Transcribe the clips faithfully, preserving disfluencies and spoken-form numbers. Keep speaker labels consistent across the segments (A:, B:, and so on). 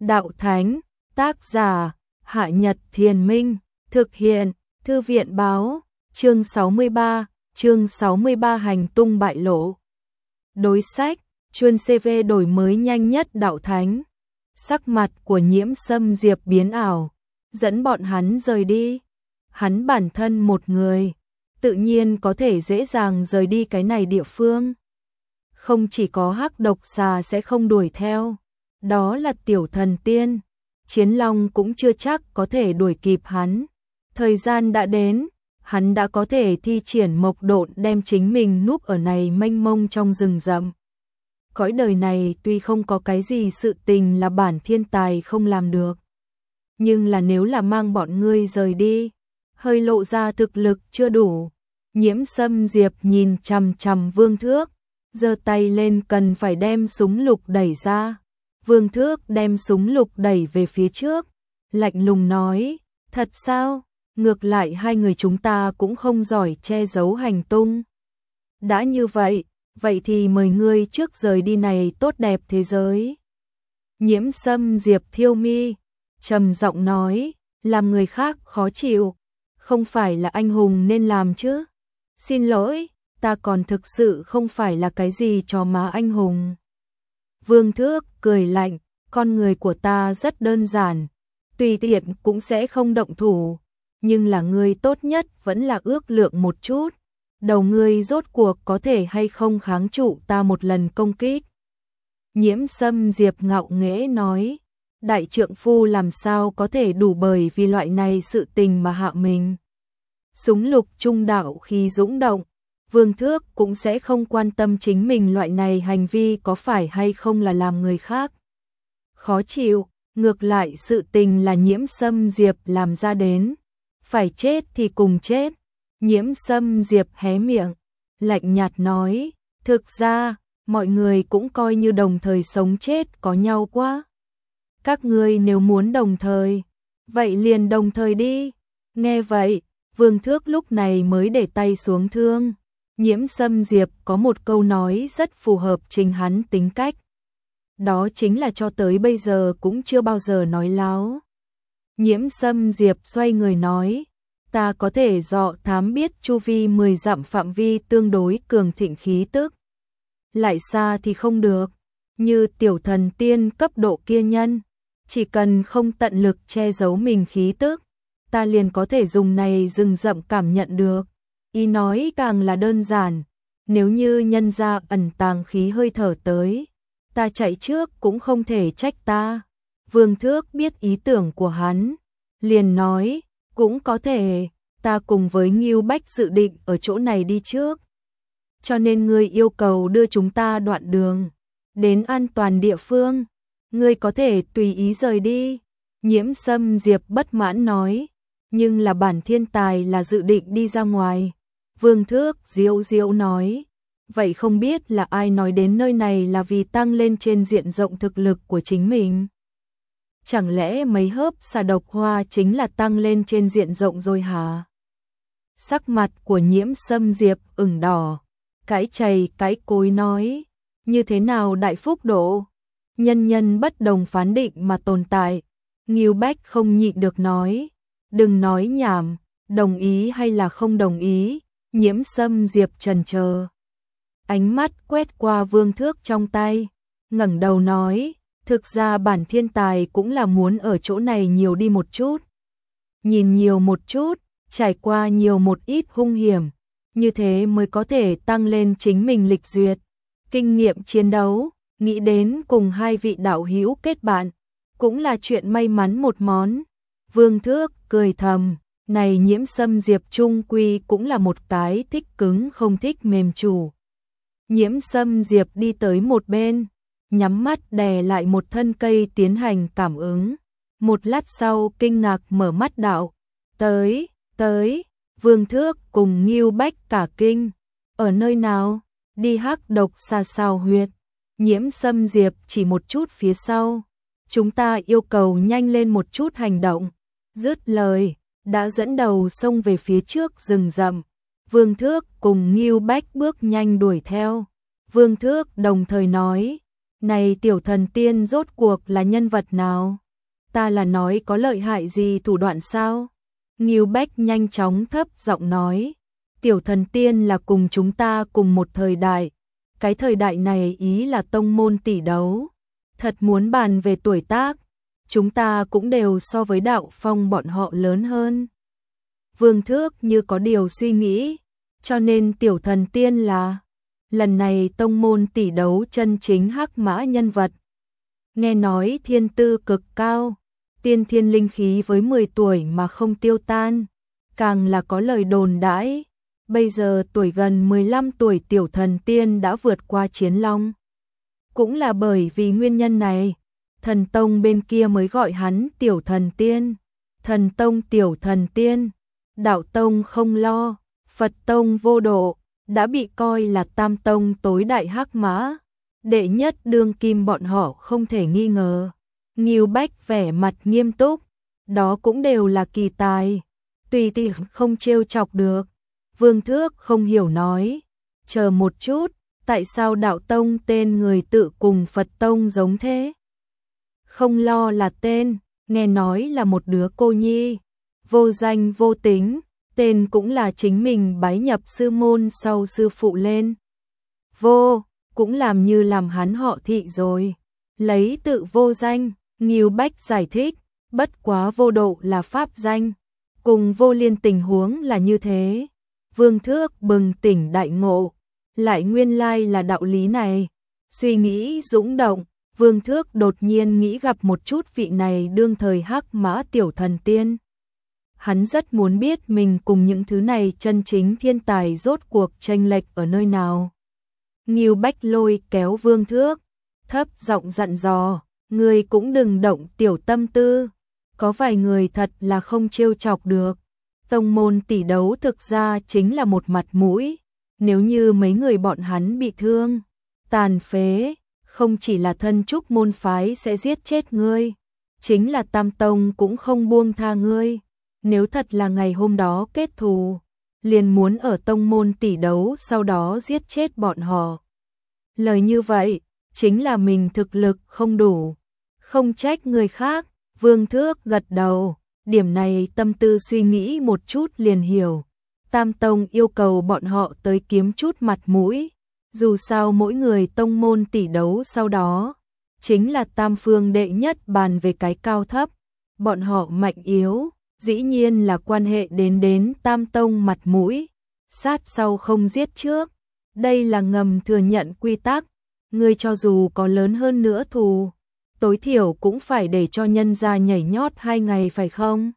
A: Đạo Thánh, tác giả, Hạ Nhật Thiền Minh, thực hiện, Thư viện báo, chương sáu mươi ba, chương sáu mươi ba hành tung bại lộ. Đối sách, chuyên xê vê đổi mới nhanh nhất Đạo Thánh. Sắc mặt của Nhiễm Sâm Diệp biến ảo, dẫn bọn hắn rời đi. Hắn bản thân một người, tự nhiên có thể dễ dàng rời đi cái này địa phương. Không chỉ có Hắc Độc Xà sẽ không đuổi theo, đó là Tiểu Thần Tiên, Chiến Long cũng chưa chắc có thể đuổi kịp hắn. Thời gian đã đến, hắn đã có thể thi triển Mộc Độn đem chính mình núp ở này mênh mông trong rừng rậm. Cõi đời này tuy không có cái gì sự tình là bản thiên tài không làm được, nhưng là nếu là mang bọn ngươi rời đi, hơi lộ ra thực lực chưa đủ. Nhiễm Sâm Diệp nhìn chằm chằm Vương Thước, giơ tay lên cần phải đem súng lục đẩy ra. Vương Thước đem súng lục đẩy về phía trước, lạnh lùng nói, thật sao? Ngược lại hai người chúng ta cũng không giỏi che giấu hành tung. Đã như vậy, vậy thì mời ngươi trước rời đi này tốt đẹp thế giới. Nhiễm Sâm Diệp thiêu mi, trầm giọng nói, làm người khác khó chịu, không phải là anh hùng nên làm chứ. Xin lỗi, ta còn thực sự không phải là cái gì cho má anh hùng. Vương Thước cười lạnh, con người của ta rất đơn giản, tùy tiện cũng sẽ không động thủ, nhưng là ngươi tốt nhất vẫn là ước lượng một chút, đầu ngươi rốt cuộc có thể hay không kháng trụ ta một lần công kích. Nhiễm Sâm Diệp ngạo nghễ nói, đại trượng phu làm sao có thể đủ bởi vì loại này sự tình mà hạ mình. Súng lục trung đạo khi dũng động, Vương Thước cũng sẽ không quan tâm chính mình loại này hành vi có phải hay không là làm người khác khó chịu, ngược lại sự tình là Nhiễm Sâm Diệp làm ra đến, phải chết thì cùng chết. Nhiễm Sâm Diệp hé miệng, lạnh nhạt nói, thực ra, mọi người cũng coi như đồng thời sống chết có nhau quá. Các ngươi nếu muốn đồng thời, vậy liền đồng thời đi. Nghe vậy, Vương Thước lúc này mới để tay xuống thương. Nhiễm Sâm Diệp có một câu nói rất phù hợp chính hắn tính cách. Đó chính là cho tới bây giờ cũng chưa bao giờ nói láo. Nhiễm Sâm Diệp xoay người nói, ta có thể dò thám biết chu vi mười dặm phạm vi tương đối cường thịnh khí tức. Lại xa thì không được, như Tiểu Thần Tiên cấp độ kia nhân, chỉ cần không tận lực che giấu mình khí tức, ta liền có thể dùng này rừng rậm cảm nhận được. Ý nói càng là đơn giản, nếu như nhân ra ẩn tàng khí hơi thở tới, ta chạy trước cũng không thể trách ta. Vương Thước biết ý tưởng của hắn, liền nói, cũng có thể, ta cùng với Ngưu Bách dự định ở chỗ này đi trước. Cho nên ngươi yêu cầu đưa chúng ta đoạn đường, đến an toàn địa phương, ngươi có thể tùy ý rời đi. Nhiễm Sâm Diệp bất mãn nói, nhưng là bản thiên tài là dự định đi ra ngoài. Vương Thước diệu diệu nói, vậy không biết là ai nói đến nơi này là vì tăng lên trên diện rộng thực lực của chính mình. Chẳng lẽ mấy hớp xà độc hoa chính là tăng lên trên diện rộng rồi hả? Sắc mặt của Nhiễm Sâm Diệp ửng đỏ, cãi chày cãi cối nói, như thế nào đại phúc độ? Nhân nhân bất đồng phán định mà tồn tại. Ngưu Bách không nhịn được nói, đừng nói nhảm, đồng ý hay là không đồng ý? Nhiễm Sâm Diệp chần chờ, ánh mắt quét qua Vương Thước trong tay, ngẩng đầu nói, thực ra bản thiên tài cũng là muốn ở chỗ này nhiều đi một chút, nhìn nhiều một chút, trải qua nhiều một ít hung hiểm, như thế mới có thể tăng lên chính mình lịch duyệt, kinh nghiệm chiến đấu. Nghĩ đến cùng hai vị đạo hữu kết bạn, cũng là chuyện may mắn một món. Vương Thước cười thầm, này Nhiễm Sâm Diệp trung quy cũng là một cái thích cứng không thích mềm chủ. Nhiễm Sâm Diệp đi tới một bên, nhắm mắt đè lại một thân cây tiến hành cảm ứng. Một lát sau kinh ngạc mở mắt đạo, tới, tới. Vương Thước cùng Ngưu Bách cả kinh, ở nơi nào? Đi Hắc Độc Xà sao huyệt. Nhiễm Sâm Diệp chỉ một chút phía sau, chúng ta yêu cầu nhanh lên một chút hành động. Dứt lời, đã dẫn đầu xông về phía trước rừng rậm. Vương Thước cùng Ngưu Bách bước nhanh đuổi theo. Vương Thước đồng thời nói, Này tiểu thần tiên rốt cuộc là nhân vật nào? Ta là nói có lợi hại gì thủ đoạn sao? Ngưu Bách nhanh chóng thấp giọng nói, tiểu thần tiên là cùng chúng ta cùng một thời đại. Cái thời đại này ý là tông môn tỷ đấu. Thật muốn bàn về tuổi tác, chúng ta cũng đều so với Đạo Phong bọn họ lớn hơn. Vương Thước như có điều suy nghĩ, cho nên tiểu thần tiên là lần này tông môn tỷ đấu chân chính hắc mã nhân vật. Nghe nói thiên tư cực cao, tiên thiên linh khí với mười tuổi mà không tiêu tan, càng là có lời đồn đãi. Bây giờ tuổi gần mười lăm tuổi tiểu thần tiên đã vượt qua Chiến Long. Cũng là bởi vì nguyên nhân này, thần tông bên kia mới gọi hắn tiểu thần tiên. Thần tông tiểu thần tiên, đạo tông không lo, Phật tông vô độ, đã bị coi là tam tông tối đại hắc mã. Đệ nhất đương kim bọn họ không thể nghi ngờ. Ngưu Bách vẻ mặt nghiêm túc, đó cũng đều là kỳ tài, tùy tiện không trêu chọc được. Vương Thước không hiểu nói, chờ một chút, tại sao đạo tông tên người tự cùng Phật tông giống thế? Không lo là tên, nghe nói là một đứa cô nhi, vô danh vô tính, tên cũng là chính mình bái nhập sư môn sau sư phụ lên. Vô, cũng làm như làm hắn họ thị rồi, lấy tự vô danh. Ngưu Bách giải thích, bất quá vô độ là pháp danh, cùng vô liên tình huống là như thế. Vương Thước bừng tỉnh đại ngộ, lại nguyên lai là đạo lý này. Suy nghĩ dũng động, Vương Thước đột nhiên nghĩ gặp một chút vị này đương thời hắc mã tiểu thần tiên. Hắn rất muốn biết mình cùng những thứ này chân chính thiên tài rốt cuộc chênh lệch ở nơi nào. Ngưu Bách lôi kéo Vương Thước, thấp giọng dặn dò, người cũng đừng động tiểu tâm tư, có vài người thật là không trêu chọc được. Tông môn tỷ đấu thực ra chính là một mặt mũi, nếu như mấy người bọn hắn bị thương, tàn phế, không chỉ là thân trúc môn phái sẽ giết chết ngươi, chính là tam tông cũng không buông tha ngươi. Nếu thật là ngày hôm đó kết thù, liền muốn ở tông môn tỷ đấu sau đó giết chết bọn họ. Lời như vậy, chính là mình thực lực không đủ, không trách người khác. Vương Thước gật đầu, điểm này tâm tư suy nghĩ một chút liền hiểu. Tam tông yêu cầu bọn họ tới kiếm chút mặt mũi, dù sao mỗi người tông môn tỷ đấu sau đó, chính là tam phương đệ nhất bàn về cái cao thấp. Bọn họ mạnh yếu, dĩ nhiên là quan hệ đến đến tam tông mặt mũi, sát sau không giết trước. Đây là ngầm thừa nhận quy tắc, người cho dù có lớn hơn nữa thù, tối thiểu cũng phải để cho nhân gia nhảy nhót hai ngày phải không?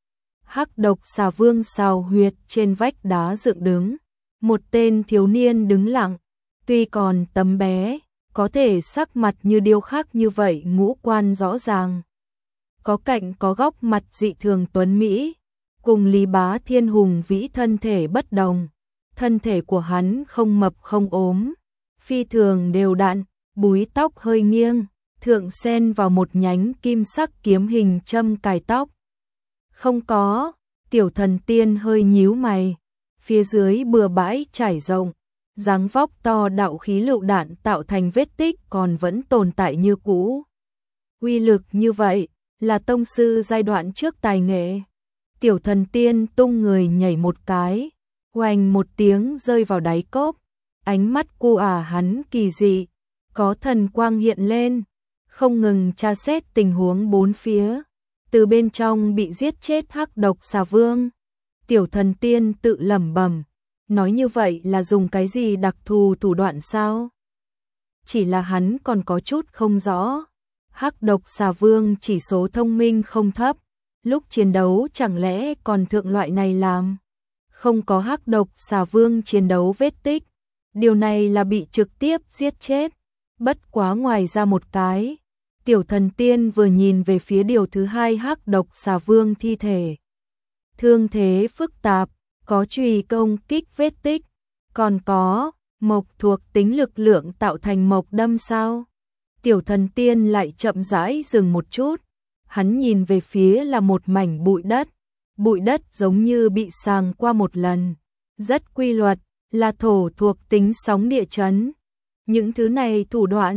A: Hắc Độc Xà Vương xào huyệt trên vách đá dựng đứng, một tên thiếu niên đứng lặng, tuy còn tấm bé, có thể sắc mặt như điêu khắc như vậy ngũ quan rõ ràng. Có cạnh có góc mặt dị thường tuấn mỹ, cùng Lý Bá Thiên hùng vĩ thân thể bất đồng. Thân thể của hắn không mập không ốm, phi thường đều đặn, búi tóc hơi nghiêng, thượng xen vào một nhánh kim sắc kiếm hình châm cài tóc. Không có, tiểu thần tiên hơi nhíu mày, phía dưới bừa bãi trải rộng, dáng vóc to đạo khí lựu đạn tạo thành vết tích còn vẫn tồn tại như cũ. Uy lực như vậy, là tông sư giai đoạn trước tài nghệ. Tiểu thần tiên tung người nhảy một cái, oanh một tiếng rơi vào đáy cốc, ánh mắt cu ả hắn kỳ dị, có thần quang hiện lên, không ngừng tra xét tình huống bốn phía. Từ bên trong bị giết chết Hắc Độc Xà Vương, tiểu thần tiên tự lẩm bẩm, nói như vậy là dùng cái gì đặc thù thủ đoạn sao? Chỉ là hắn còn có chút không rõ. Hắc Độc Xà Vương chỉ số thông minh không thấp, lúc chiến đấu chẳng lẽ còn thượng loại này làm? Không có Hắc Độc Xà Vương chiến đấu vết tích, điều này là bị trực tiếp giết chết. Bất quá ngoài ra một cái, tiểu thần tiên vừa nhìn về phía điều thứ hai Hắc Độc Xà Vương thi thể. Thương thế phức tạp, có chùy công kích vết tích, còn có mộc thuộc tính lực lượng tạo thành mộc đâm sao? Tiểu thần tiên lại chậm rãi dừng một chút, hắn nhìn về phía là một mảnh bụi đất, bụi đất giống như bị sàng qua một lần, rất quy luật, là thổ thuộc tính sóng địa chấn. Những thứ này thủ đoạn,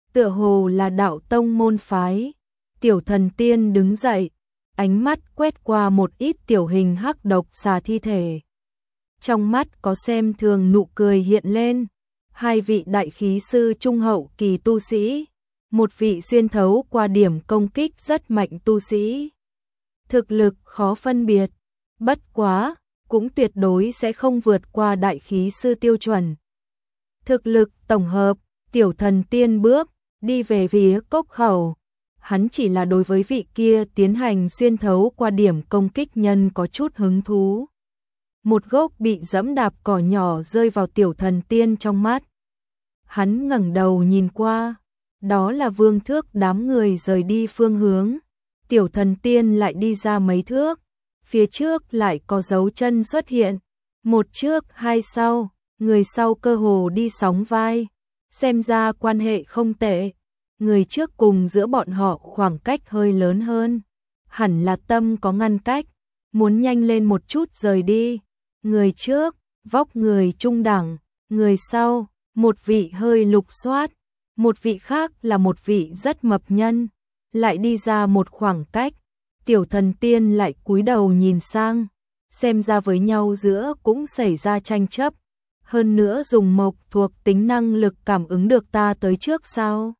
A: tựa hồ là đạo tông môn phái. Tiểu thần tiên đứng dậy, ánh mắt quét qua một ít tiểu hình hắc độc xà thi thể. Trong mắt có xem thường nụ cười hiện lên. Hai vị đại khí sư trung hậu kỳ tu sĩ, một vị xuyên thấu qua điểm công kích rất mạnh tu sĩ. Thực lực khó phân biệt, bất quá, cũng tuyệt đối sẽ không vượt qua đại khí sư tiêu chuẩn. Thực lực tổng hợp, tiểu thần tiên bước, đi về phía cốc khẩu. Hắn chỉ là đối với vị kia tiến hành xuyên thấu qua điểm công kích nhân có chút hứng thú. Một gốc bị dẫm đạp cỏ nhỏ rơi vào tiểu thần tiên trong mắt. Hắn ngẩng đầu nhìn qua, đó là Vương Thước đám người rời đi phương hướng. Tiểu thần tiên lại đi ra mấy thước, phía trước lại có dấu chân xuất hiện. Một trước hai sau, người sau cơ hồ đi sóng vai, xem ra quan hệ không tệ. Người trước cùng giữa bọn họ khoảng cách hơi lớn hơn, hẳn là tâm có ngăn cách, muốn nhanh lên một chút rời đi. Người trước, vóc người trung đẳng, người sau, một vị hơi lục xoát, một vị khác là một vị rất mập nhân, lại đi ra một khoảng cách. Tiểu thần tiên lại cúi đầu nhìn sang, xem ra với nhau giữa cũng xảy ra tranh chấp. Hơn nữa dùng mộc thuộc tính năng lực cảm ứng được ta tới trước sao?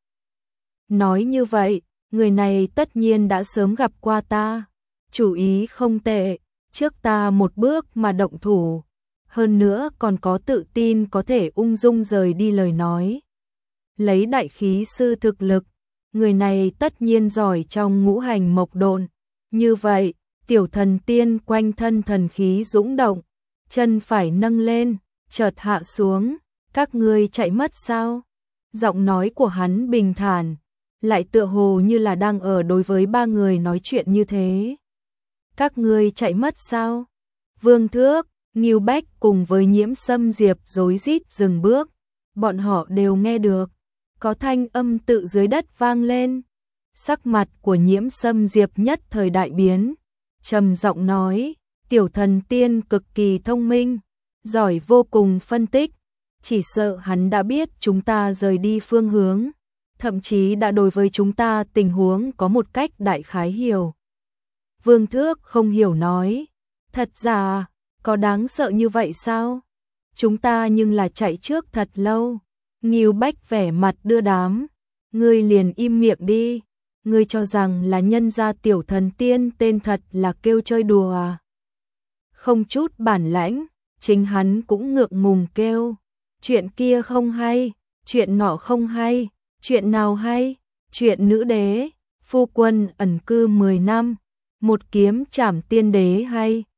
A: Nói như vậy, người này tất nhiên đã sớm gặp qua ta. Chủ ý không tệ, trước ta một bước mà động thủ. Hơn nữa còn có tự tin có thể ung dung rời đi lời nói. Lấy đại khí sư thực lực, người này tất nhiên giỏi trong ngũ hành mộc độn. Như vậy, tiểu thần tiên quanh thân thần khí dũng động, chân phải nâng lên, chợt hạ xuống. Các ngươi chạy mất sao? Giọng nói của hắn bình thản, lại tựa hồ như là đang ở đối với ba người nói chuyện như thế. Các ngươi chạy mất sao? Vương Thước, Ngưu Bách cùng với Nhiễm Sâm Diệp rối rít dừng bước. Bọn họ đều nghe được, có thanh âm tự dưới đất vang lên. Sắc mặt của Nhiễm Sâm Diệp nhất thời đại biến, trầm giọng nói, tiểu thần tiên cực kỳ thông minh, giỏi vô cùng phân tích, chỉ sợ hắn đã biết chúng ta rời đi phương hướng, thậm chí đã đối với chúng ta tình huống có một cách đại khái hiểu. Vương Thước không hiểu nói, thật ra, có đáng sợ như vậy sao? Chúng ta nhưng là chạy trước thật lâu. Ngưu Bách vẻ mặt đưa đám, ngươi liền im miệng đi, ngươi cho rằng là nhân gia tiểu thần tiên tên thật là kêu chơi đùa à? Không chút bản lãnh, chính hắn cũng ngượng ngùng kêu, chuyện kia không hay, chuyện nọ không hay, chuyện nào hay, chuyện nữ đế, phu quân ẩn cư mười năm, một kiếm trảm tiên đế hay,